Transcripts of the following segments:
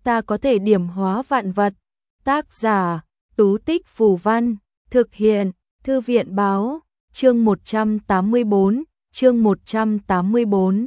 ta có thể điểm hóa vạn vật. Tác giả, Tú Tích Phù Văn, thực hiện, Thư viện Báo, chương 184, chương 184.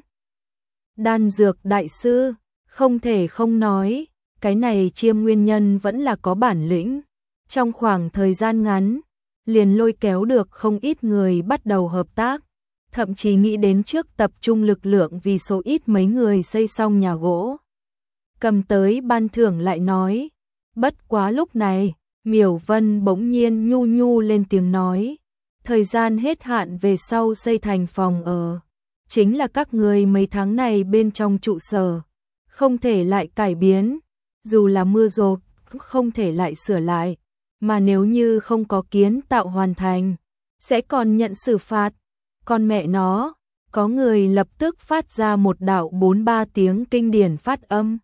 Đan dược đại sư, không thể không nói, cái này Chiêm nguyên nhân vẫn là có bản lĩnh. Trong khoảng thời gian ngắn, liền lôi kéo được không ít người bắt đầu hợp tác, thậm chí nghĩ đến trước tập trung lực lượng vì số ít mấy người xây xong nhà gỗ. Cầm tới ban thưởng lại nói, bất quá lúc này, Miểu Vân bỗng nhiên nhu nhu lên tiếng nói, thời gian hết hạn về sau xây thành phòng ở, chính là các người mấy tháng này bên trong trụ sở, không thể lại cải biến, dù là mưa dột, không thể lại sửa lại, mà nếu như không có kiến tạo hoàn thành, sẽ còn nhận xử phạt. Con mẹ nó, có người lập tức phát ra một đạo 4-3 tiếng kinh điển phát âm.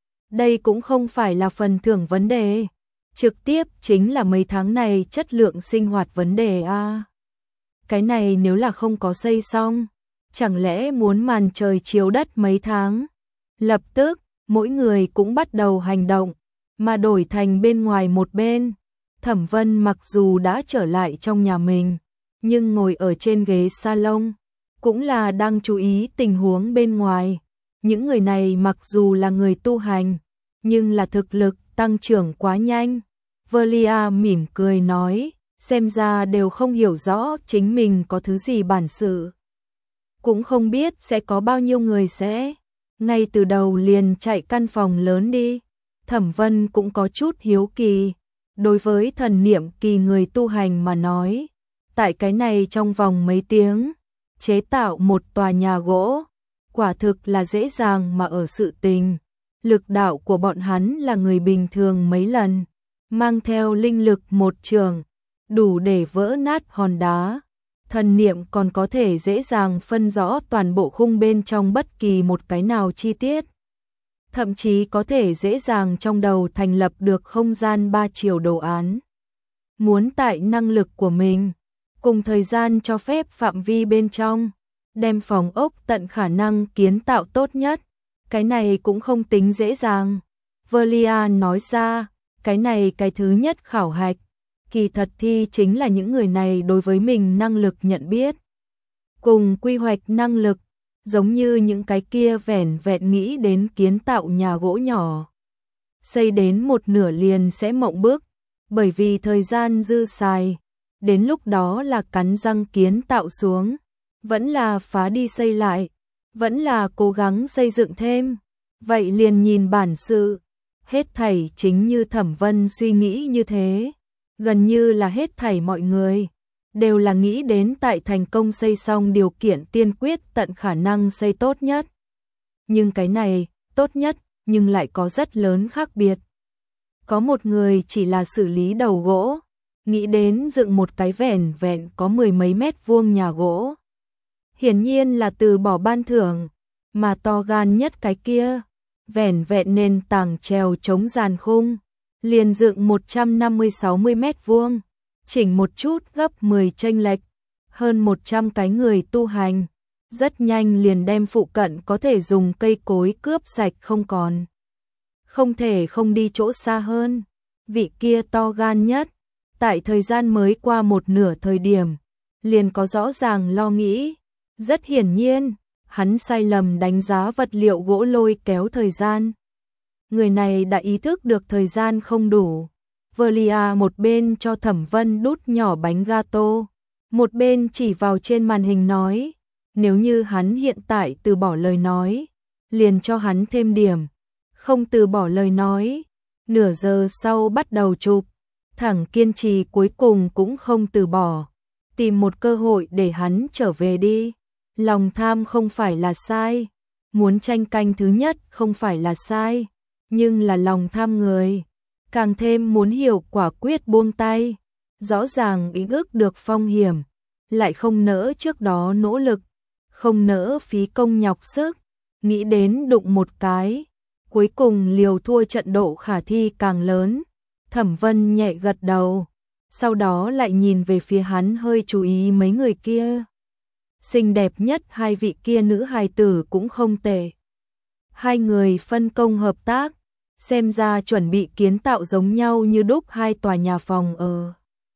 Đây cũng không phải là phần thưởng vấn đề, trực tiếp chính là mấy tháng này chất lượng sinh hoạt vấn đề a. Cái này nếu là không có xây xong, chẳng lẽ muốn màn trời chiếu đất mấy tháng? Lập tức, mỗi người cũng bắt đầu hành động, mà đổi thành bên ngoài một bên. Thẩm Vân mặc dù đã trở lại trong nhà mình, nhưng ngồi ở trên ghế salon, cũng là đang chú ý tình huống bên ngoài. Những người này mặc dù là người tu hành, nhưng là thực lực tăng trưởng quá nhanh. Velia mỉm cười nói, xem ra đều không hiểu rõ chính mình có thứ gì bản sự. Cũng không biết sẽ có bao nhiêu người sẽ ngay từ đầu liền chạy căn phòng lớn đi. Thẩm Vân cũng có chút hiếu kỳ. Đối với thần niệm kỳ người tu hành mà nói, tại cái này trong vòng mấy tiếng, chế tạo một tòa nhà gỗ, quả thực là dễ dàng mà ở sự tình. Lực đạo của bọn hắn là người bình thường mấy lần, mang theo linh lực một trường, đủ để vỡ nát hòn đá. Thần niệm còn có thể dễ dàng phân rõ toàn bộ khung bên trong bất kỳ một cái nào chi tiết. Thậm chí có thể dễ dàng trong đầu thành lập được không gian 3 chiều đồ án. Muốn tại năng lực của mình, cùng thời gian cho phép phạm vi bên trong, đem phòng ốc tận khả năng kiến tạo tốt nhất. Cái này cũng không tính dễ dàng. Velia nói ra, cái này cái thứ nhất khảo hạch. Kỳ thật thì chính là những người này đối với mình năng lực nhận biết. Cùng quy hoạch năng lực, giống như những cái kia vẻn vẹn nghĩ đến kiến tạo nhà gỗ nhỏ. Xây đến một nửa liền sẽ mộng bức, bởi vì thời gian dư xài. Đến lúc đó là cắn răng kiến tạo xuống, vẫn là phá đi xây lại, vẫn là cố gắng xây dựng thêm. Vậy liền nhìn bản sự, hết thảy chính như Thẩm Vân suy nghĩ như thế. Gần như là hết thảy mọi người đều là nghĩ đến tại thành công xây xong điều kiện tiên quyết tận khả năng xây tốt nhất. Nhưng cái này, tốt nhất, nhưng lại có rất lớn khác biệt. Có một người chỉ là xử lý đầu gỗ, nghĩ đến dựng một cái vẻn vẹn có 10 mấy mét vuông nhà gỗ. Hiển nhiên là từ bỏ ban thưởng, mà to gan nhất cái kia, vẻn vẹn nền tảng trèo chống giàn khung, liền dựng 150-60 mét vuông. Chỉnh một chút gấp 10 chênh lệch, hơn 100 cái người tu hành, rất nhanh liền đem phụ cận có thể dùng cây cối cướp sạch không còn. Không thể không đi chỗ xa hơn, vị kia to gan nhất, tại thời gian mới qua một nửa thời điểm, liền có rõ ràng lo nghĩ. Rất hiển nhiên, hắn sai lầm đánh giá vật liệu gỗ lôi kéo thời gian. Người này đã ý thức được thời gian không đủ. Velia một bên cho Thẩm Vân đút nhỏ bánh gato, một bên chỉ vào trên màn hình nói, nếu như hắn hiện tại từ bỏ lời nói, liền cho hắn thêm điểm, không từ bỏ lời nói, nửa giờ sau bắt đầu chụp, thẳng kiên trì cuối cùng cũng không từ bỏ, tìm một cơ hội để hắn trở về đi. Lòng tham không phải là sai, muốn tranh canh thứ nhất không phải là sai, nhưng là lòng tham người càng thêm muốn hiểu quả quyết buông tay, rõ ràng ý ức được phong hiểm, lại không nỡ trước đó nỗ lực, không nỡ phí công nhọc sức, nghĩ đến đụng một cái, cuối cùng liều thua trận độ khả thi càng lớn. Thẩm Vân nhẹ gật đầu, sau đó lại nhìn về phía hắn hơi chú ý mấy người kia. Xinh đẹp nhất hai vị kia nữ hài tử cũng không tệ. Hai người phân công hợp tác, xem ra chuẩn bị kiến tạo giống nhau như đúc hai tòa nhà phòng ở.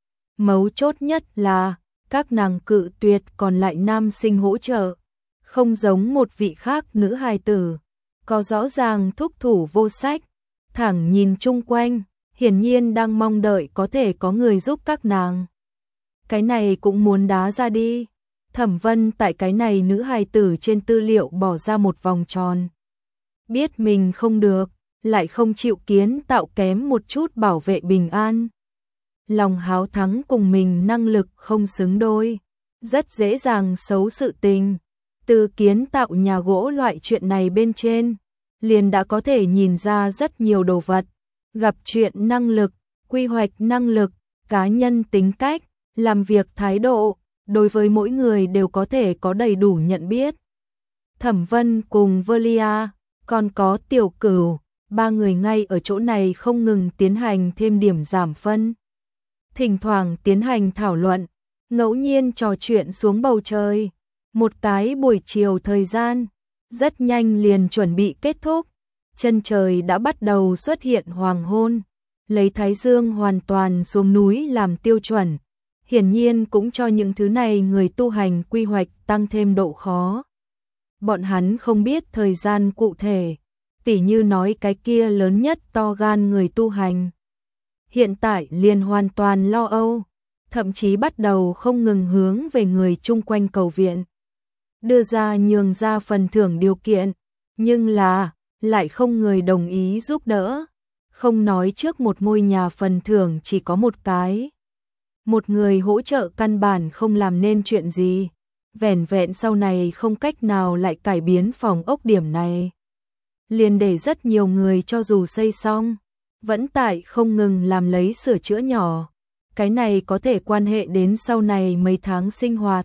Mấu chốt nhất là, các nàng cự tuyệt còn lại nam sinh hỗ trợ, không giống một vị khác nữ hài tử, có rõ ràng thúc thủ vô sách, thẳng nhìn chung quanh, hiển nhiên đang mong đợi có thể có người giúp các nàng. Cái này cũng muốn đá ra đi. Thẩm Vân tại cái này nữ hài tử trên tư liệu bỏ ra một vòng tròn. Biết mình không được, lại không chịu kiến tạo kém một chút bảo vệ bình an. Lòng háo thắng cùng mình năng lực không xứng đôi, rất dễ dàng xấu sự tình. Từ kiến tạo nhà gỗ loại chuyện này bên trên, liền đã có thể nhìn ra rất nhiều đồ vật, gặp chuyện năng lực, quy hoạch năng lực, cá nhân tính cách, làm việc thái độ, đối với mỗi người đều có thể có đầy đủ nhận biết. Thẩm Vân cùng Velia, còn có Tiểu Cửu, ba người ngay ở chỗ này không ngừng tiến hành thêm điểm giảm phân. Thỉnh thoảng tiến hành thảo luận, ngẫu nhiên trò chuyện xuống bầu trời. Một cái buổi chiều thời gian, rất nhanh liền chuẩn bị kết thúc. Chân trời đã bắt đầu xuất hiện hoàng hôn, lấy thái dương hoàn toàn xuống núi làm tiêu chuẩn. Hiển nhiên cũng cho những thứ này người tu hành quy hoạch tăng thêm độ khó. Bọn hắn không biết thời gian cụ thể, tỉ như nói cái kia lớn nhất to gan người tu hành. Hiện tại liền hoàn toàn lo âu, thậm chí bắt đầu không ngừng hướng về người chung quanh cầu viện. Đưa ra nhường ra phần thưởng điều kiện, nhưng là, lại không người đồng ý giúp đỡ. Không nói trước một ngôi nhà phần thưởng chỉ có một cái. Một người hỗ trợ căn bản không làm nên chuyện gì. Vẻn vẹn sau này không cách nào lại cải biến phòng ốc điểm này. Liền để rất nhiều người cho dù xây xong, vẫn tại không ngừng làm lấy sửa chữa nhỏ. Cái này có thể quan hệ đến sau này mấy tháng sinh hoạt.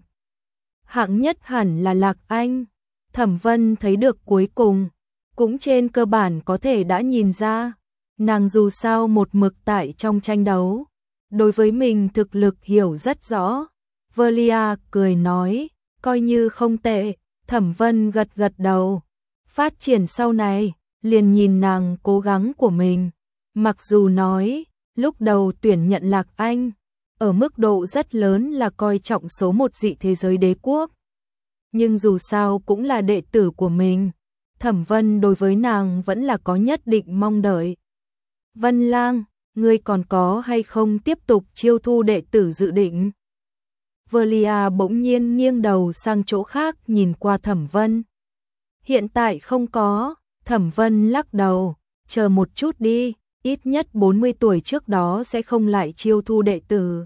Hạng nhất hẳn là Lạc Anh. Thẩm Vân thấy được cuối cùng, cũng trên cơ bản có thể đã nhìn ra. Nàng dù sao một mực tại trong tranh đấu, đối với mình thực lực hiểu rất rõ. Velia cười nói, coi như không tệ. Thẩm Vân gật gật đầu. Phát triển sau này, liền nhìn nàng cố gắng của mình. Mặc dù nói, lúc đầu tuyển nhận Lạc Anh, ở mức độ rất lớn là coi trọng số một dị thế giới đế quốc. Nhưng dù sao cũng là đệ tử của mình, Thẩm Vân đối với nàng vẫn là có nhất định mong đợi. Vân Lang, ngươi còn có hay không tiếp tục chiêu thu đệ tử dự định? Velia bỗng nhiên nghiêng đầu sang chỗ khác nhìn qua Thẩm Vân. Hiện tại không có. Thẩm Vân lắc đầu, chờ một chút đi, ít nhất 40 tuổi trước đó sẽ không lại chiêu thu đệ tử.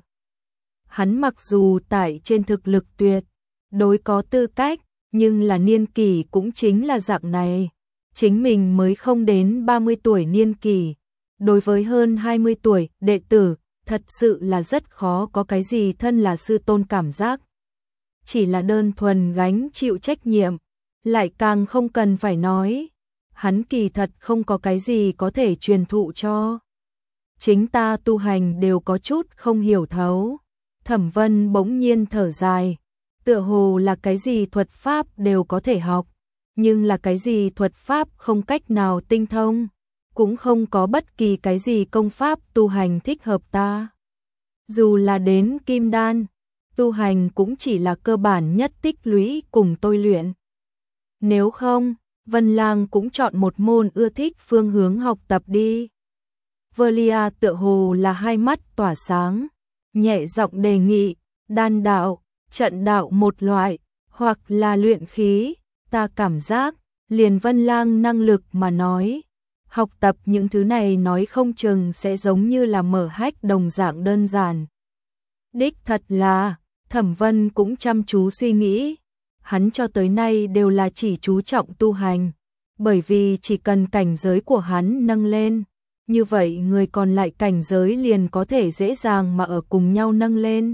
Hắn mặc dù tại trên thực lực tuyệt đối có tư cách, nhưng là niên kỷ cũng chính là dạng này. Chính mình mới không đến 30 tuổi niên kỷ, đối với hơn 20 tuổi đệ tử, thật sự là rất khó có cái gì thân là sư tôn cảm giác. Chỉ là đơn thuần gánh chịu trách nhiệm, lại càng không cần phải nói. Hắn kỳ thật không có cái gì có thể truyền thụ cho. Chính ta tu hành đều có chút không hiểu thấu. Thẩm Vân bỗng nhiên thở dài. Tựa hồ là cái gì thuật pháp đều có thể học, nhưng là cái gì thuật pháp không cách nào tinh thông, cũng không có bất kỳ cái gì công pháp tu hành thích hợp ta. Dù là đến kim đan, tu hành cũng chỉ là cơ bản nhất tích lũy cùng tôi luyện. Nếu không, Vân Lang cũng chọn một môn ưa thích phương hướng học tập đi. Velia tựa hồ là hai mắt tỏa sáng, nhẹ giọng đề nghị, đan đạo, trận đạo một loại, hoặc là luyện khí. Ta cảm giác, liền Vân Lang năng lực mà nói, học tập những thứ này nói không chừng sẽ giống như là mở hách đồng dạng đơn giản. Đích thật là, Thẩm Vân cũng chăm chú suy nghĩ. Hắn cho tới nay đều là chỉ chú trọng tu hành, bởi vì chỉ cần cảnh giới của hắn nâng lên, như vậy người còn lại cảnh giới liền có thể dễ dàng mà ở cùng nhau nâng lên.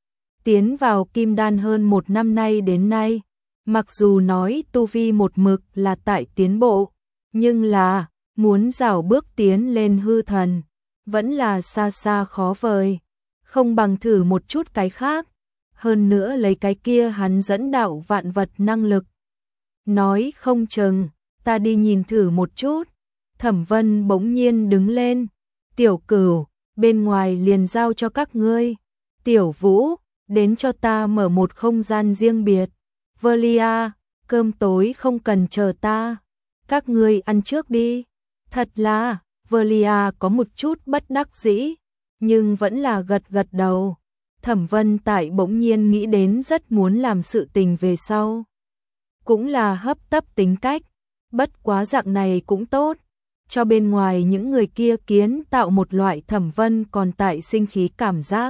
Tiến vào kim đan hơn một năm nay đến nay, mặc dù nói tu vi một mực là tại tiến bộ, nhưng là muốn rảo bước tiến lên hư thần, vẫn là xa xa khó vời, không bằng thử một chút cái khác. Hơn nữa lấy cái kia hắn dẫn đạo vạn vật năng lực. Nói không chừng, ta đi nhìn thử một chút. Thẩm Vân bỗng nhiên đứng lên. Tiểu Cửu, bên ngoài liền giao cho các ngươi. Tiểu Vũ, đến cho ta mở một không gian riêng biệt. Velia, cơm tối không cần chờ ta. Các ngươi ăn trước đi. Thật là, Velia có một chút bất đắc dĩ, nhưng vẫn là gật gật đầu. Thẩm Vân Tại bỗng nhiên nghĩ đến rất muốn làm sự tình về sau. Cũng là hấp tấp tính cách, bất quá dạng này cũng tốt, cho bên ngoài những người kia kiến tạo một loại Thẩm Vân còn tại sinh khí cảm giác.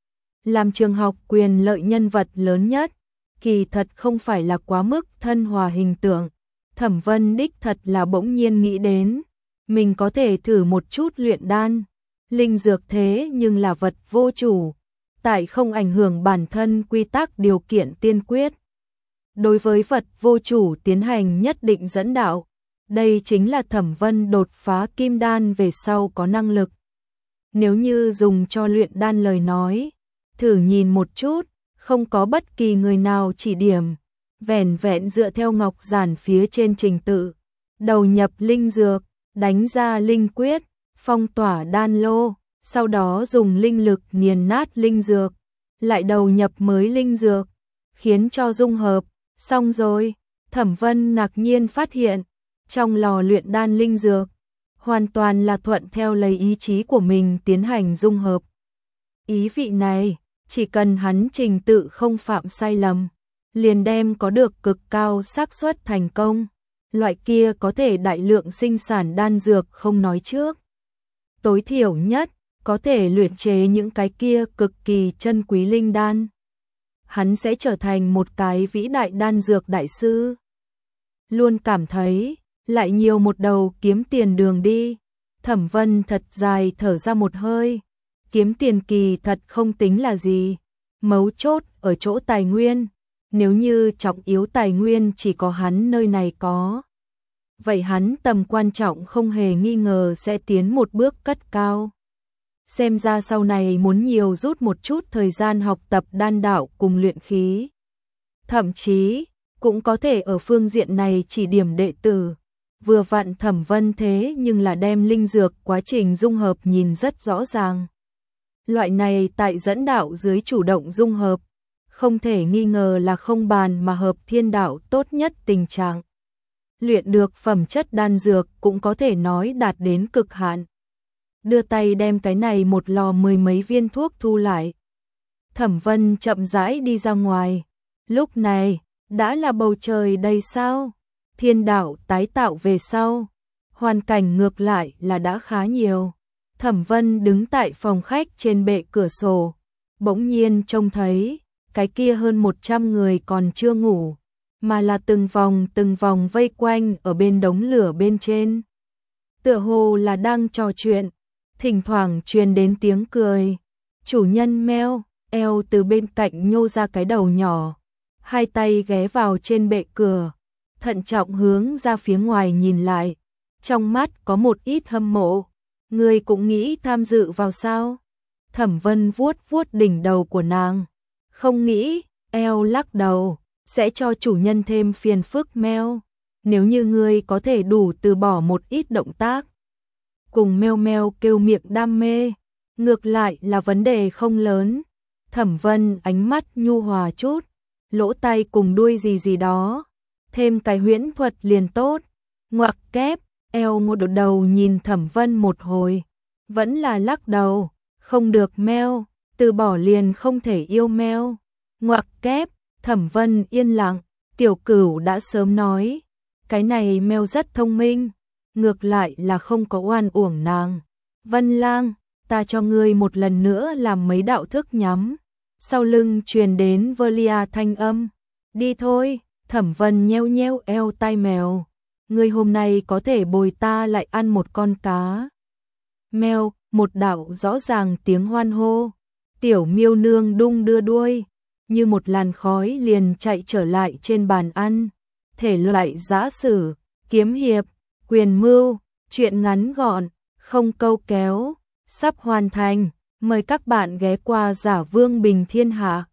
Làm trường học quyền lợi nhân vật lớn nhất, kỳ thật không phải là quá mức thân hòa hình tượng. Thẩm Vân đích thật là bỗng nhiên nghĩ đến, mình có thể thử một chút luyện đan. Linh dược thế nhưng là vật vô chủ, tại không ảnh hưởng bản thân quy tắc điều kiện tiên quyết. Đối với vật vô chủ tiến hành nhất định dẫn đạo, đây chính là Thẩm Vân đột phá kim đan về sau có năng lực. Nếu như dùng cho luyện đan lời nói, thử nhìn một chút, không có bất kỳ người nào chỉ điểm, vẻn vẹn dựa theo ngọc giản phía trên trình tự, đầu nhập linh dược, đánh ra linh quyết, phong tỏa đan lô, sau đó dùng linh lực nghiền nát linh dược, lại đầu nhập mới linh dược, khiến cho dung hợp, xong rồi. Thẩm Vân ngạc nhiên phát hiện, trong lò luyện đan linh dược, hoàn toàn là thuận theo lấy ý chí của mình tiến hành dung hợp. Ý vị này, chỉ cần hắn trình tự không phạm sai lầm, liền đem có được cực cao xác suất thành công. Loại kia có thể đại lượng sinh sản đan dược không nói trước, tối thiểu nhất có thể luyện chế những cái kia cực kỳ chân quý linh đan. Hắn sẽ trở thành một cái vĩ đại đan dược đại sư. Luôn cảm thấy lại nhiều một đầu kiếm tiền đường đi. Thẩm Vân thật dài thở ra một hơi. Kiếm tiền kỳ thật không tính là gì, mấu chốt ở chỗ tài nguyên. Nếu như trọng yếu tài nguyên chỉ có hắn nơi này có, vậy hắn tầm quan trọng không hề nghi ngờ sẽ tiến một bước cất cao. Xem ra sau này muốn nhiều rút một chút thời gian học tập đan đạo cùng luyện khí. Thậm chí, cũng có thể ở phương diện này chỉ điểm đệ tử. Vừa vặn Thẩm Vân thế nhưng là đem linh dược quá trình dung hợp nhìn rất rõ ràng. Loại này tại dẫn đạo dưới chủ động dung hợp, không thể nghi ngờ là không bàn mà hợp thiên đạo tốt nhất tình trạng. Luyện được phẩm chất đan dược cũng có thể nói đạt đến cực hạn. Đưa tay đem cái này một lò 10 mấy viên thuốc thu lại. Thẩm Vân chậm rãi đi ra ngoài. Lúc này, đã là bầu trời đầy sao. Thiên đạo tái tạo về sau. Hoàn cảnh ngược lại là đã khá nhiều. Thẩm Vân đứng tại phòng khách trên bệ cửa sổ. Bỗng nhiên trông thấy, cái kia hơn 100 người còn chưa ngủ, mà là từng vòng vây quanh ở bên đống lửa bên trên. Tựa hồ là đang trò chuyện, thỉnh thoảng truyền đến tiếng cười. Chủ nhân meo, eo từ bên cạnh nhô ra cái đầu nhỏ, hai tay ghé vào trên bệ cửa, thận trọng hướng ra phía ngoài nhìn lại, trong mắt có một ít hâm mộ. Người cũng nghĩ tham dự vào sao? Thẩm Vân vuốt vuốt đỉnh đầu của nàng. Không nghĩ, eo lắc đầu, sẽ cho chủ nhân thêm phiền phức meo. Nếu như ngươi có thể đủ từ bỏ một ít động tác, cùng meo meo kêu miệng đam mê, ngược lại là vấn đề không lớn. Thẩm Vân ánh mắt nhu hòa chút, lỗ tai cùng đuôi gì đó, thêm cái huyễn thuật liền tốt. Ngoặc kép, eo ngột đầu nhìn Thẩm Vân một hồi, vẫn là lắc đầu, không được meo, từ bỏ liền không thể yêu meo. Ngoặc kép, Thẩm Vân yên lặng, Tiểu Cửu đã sớm nói, cái này meo rất thông minh, ngược lại là không có oan uổng nàng. Vân Lang, ta cho ngươi một lần nữa làm mấy đạo thức nhắm. Sau lưng truyền đến Velia thanh âm. Đi thôi. Thẩm Vân nheo nheo eo tai mèo. Ngươi hôm nay có thể bồi ta lại ăn một con cá. Mèo, một đạo rõ ràng tiếng hoan hô. Tiểu miêu nương đung đưa đuôi, như một làn khói liền chạy trở lại trên bàn ăn. Thể loại giã sử, kiếm hiệp, quyền mưu, truyện ngắn gọn, không câu kéo, sắp hoàn thành. Mời các bạn ghé qua Giả Vương Bình Thiên Hạ.